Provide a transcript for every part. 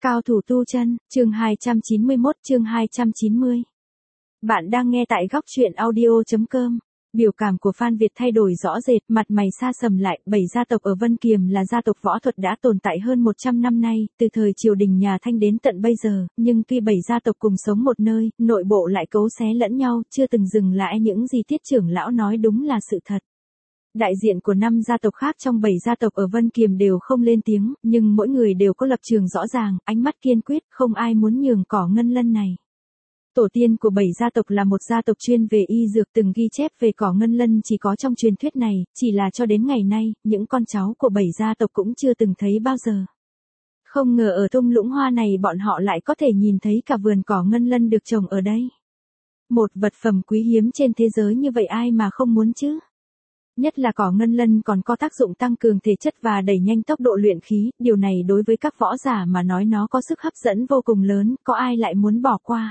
Cao thủ tu chân, chương 291, chương 290. Bạn đang nghe tại góc truyện audio.com. Biểu cảm của Phan Việt thay đổi rõ rệt, mặt mày xa sầm lại. 7 gia tộc ở Vân Kiềm là gia tộc võ thuật đã tồn tại hơn 100 năm nay, từ thời triều đình nhà Thanh đến tận bây giờ, nhưng tuy 7 gia tộc cùng sống một nơi, nội bộ lại cấu xé lẫn nhau, chưa từng dừng lại những gì Tiết trưởng lão nói đúng là sự thật. Đại diện của 5 gia tộc khác trong 7 gia tộc ở Vân Kiềm đều không lên tiếng, nhưng mỗi người đều có lập trường rõ ràng, ánh mắt kiên quyết, không ai muốn nhường cỏ ngân lân này. Tổ tiên của 7 gia tộc là một gia tộc chuyên về y dược, từng ghi chép về cỏ ngân lân chỉ có trong truyền thuyết này, chỉ là cho đến ngày nay, những con cháu của 7 gia tộc cũng chưa từng thấy bao giờ. Không ngờ ở thung lũng hoa này bọn họ lại có thể nhìn thấy cả vườn cỏ ngân lân được trồng ở đây. Một vật phẩm quý hiếm trên thế giới như vậy ai mà không muốn chứ? Nhất là cỏ ngân lân còn có tác dụng tăng cường thể chất và đẩy nhanh tốc độ luyện khí, điều này đối với các võ giả mà nói nó có sức hấp dẫn vô cùng lớn, có ai lại muốn bỏ qua.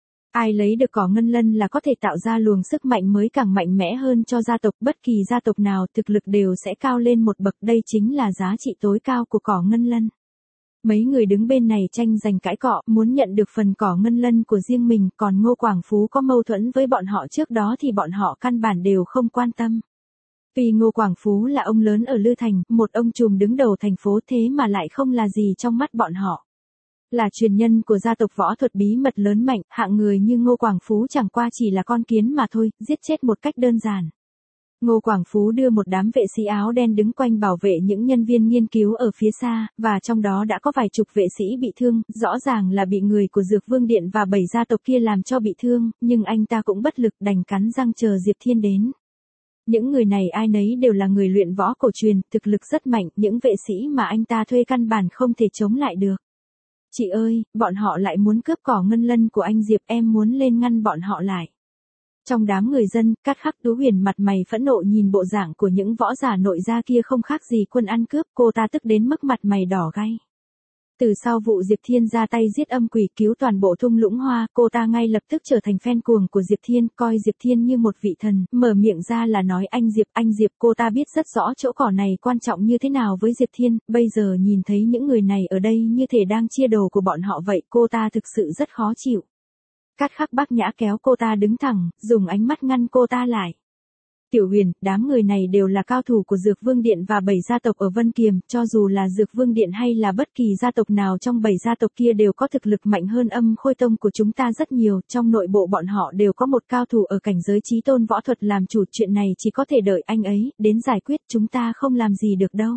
Ai lấy được cỏ ngân lân là có thể tạo ra luồng sức mạnh mới càng mạnh mẽ hơn cho gia tộc, bất kỳ gia tộc nào thực lực đều sẽ cao lên một bậc, đây chính là giá trị tối cao của cỏ ngân lân. Mấy người đứng bên này tranh giành cãi cọ, muốn nhận được phần cỏ ngân lân của riêng mình, còn Ngô Quảng Phú có mâu thuẫn với bọn họ trước đó thì bọn họ căn bản đều không quan tâm. Vì Ngô Quảng Phú là ông lớn ở Lư Thành, một ông trùm đứng đầu thành phố thế mà lại không là gì trong mắt bọn họ. Là truyền nhân của gia tộc võ thuật bí mật lớn mạnh, hạng người như Ngô Quảng Phú chẳng qua chỉ là con kiến mà thôi, giết chết một cách đơn giản. Ngô Quảng Phú đưa một đám vệ sĩ áo đen đứng quanh bảo vệ những nhân viên nghiên cứu ở phía xa, và trong đó đã có vài chục vệ sĩ bị thương, rõ ràng là bị người của Dược Vương Điện và 7 gia tộc kia làm cho bị thương, nhưng anh ta cũng bất lực đành cắn răng chờ Diệp Thiên đến. Những người này ai nấy đều là người luyện võ cổ truyền, thực lực rất mạnh, những vệ sĩ mà anh ta thuê căn bản không thể chống lại được. Chị ơi, bọn họ lại muốn cướp cỏ ngân lân của anh Diệp, em muốn lên ngăn bọn họ lại. Trong đám người dân, Cát Khắc Tú Huyền mặt mày phẫn nộ nhìn bộ dạng của những võ giả nội gia kia không khác gì quân ăn cướp, cô ta tức đến mức mặt mày đỏ gay. Từ sau vụ Diệp Thiên ra tay giết âm quỷ cứu toàn bộ thung lũng hoa, cô ta ngay lập tức trở thành fan cuồng của Diệp Thiên, coi Diệp Thiên như một vị thần, mở miệng ra là nói anh Diệp, cô ta biết rất rõ chỗ cỏ này quan trọng như thế nào với Diệp Thiên, bây giờ nhìn thấy những người này ở đây như thể đang chia đồ của bọn họ vậy, cô ta thực sự rất khó chịu. Cát Khắc Bác Nhã kéo cô ta đứng thẳng, dùng ánh mắt ngăn cô ta lại. Tiểu Huyền, đám người này đều là cao thủ của Dược Vương Điện và 7 gia tộc ở Vân Kiềm, cho dù là Dược Vương Điện hay là bất kỳ gia tộc nào trong 7 gia tộc kia đều có thực lực mạnh hơn Âm Khôi Tông của chúng ta rất nhiều, trong nội bộ bọn họ đều có một cao thủ ở cảnh giới chí tôn võ thuật làm chủ, chuyện này chỉ có thể đợi anh ấy đến giải quyết, chúng ta không làm gì được đâu.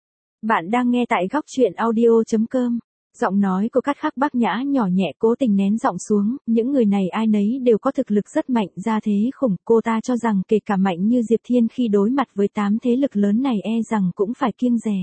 Bạn đang nghe tại góc truyện audio.com. Giọng nói của Cát Khắc Bác Nhã nhỏ nhẹ, cố tình nén giọng xuống, những người này ai nấy đều có thực lực rất mạnh, gia thế khủng, cô ta cho rằng kể cả mạnh như Diệp Thiên khi đối mặt với 8 thế lực lớn này e rằng cũng phải kiêng dè.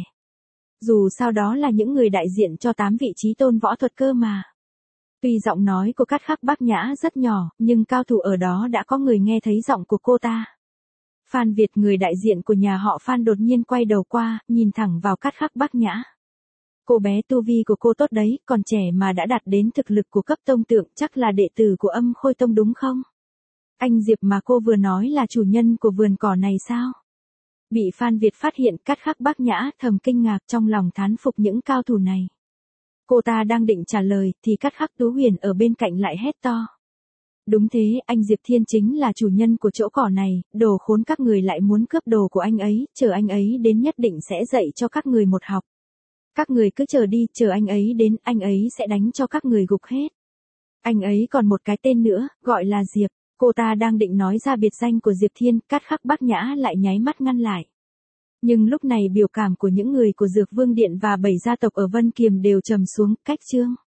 Dù sao đó là những người đại diện cho 8 vị trí tôn võ thuật cơ mà. Tuy giọng nói của Cát Khắc Bác Nhã rất nhỏ, nhưng cao thủ ở đó đã có người nghe thấy giọng của cô ta. Phan Việt, người đại diện của nhà họ Phan, đột nhiên quay đầu qua, nhìn thẳng vào Cát Khắc Bác Nhã. Cô bé, tu vi của cô tốt đấy, còn trẻ mà đã đạt đến thực lực của cấp tông tượng, chắc là đệ tử của Âm Khôi Tông đúng không? Anh Diệp mà cô vừa nói là chủ nhân của vườn cỏ này sao? Bị Phan Việt phát hiện, Cát Khắc Bác Nhã thầm kinh ngạc, trong lòng thán phục những cao thủ này. Cô ta đang định trả lời, thì Cát Khắc Tú Huyền ở bên cạnh lại hét to. Đúng thế, anh Diệp Thiên chính là chủ nhân của chỗ cỏ này, đồ khốn, các người lại muốn cướp đồ của anh ấy, chờ anh ấy đến nhất định sẽ dạy cho các người một học. Các người cứ chờ đi, chờ anh ấy đến, anh ấy sẽ đánh cho các người gục hết. Anh ấy còn một cái tên nữa, gọi là Diệp. Cô ta đang định nói ra biệt danh của Diệp Thiên, Cát Khắc Bác Nhã lại nháy mắt ngăn lại. Nhưng lúc này biểu cảm của những người của Dược Vương Điện và 7 gia tộc ở Vân Kiềm đều trầm xuống, cách chương.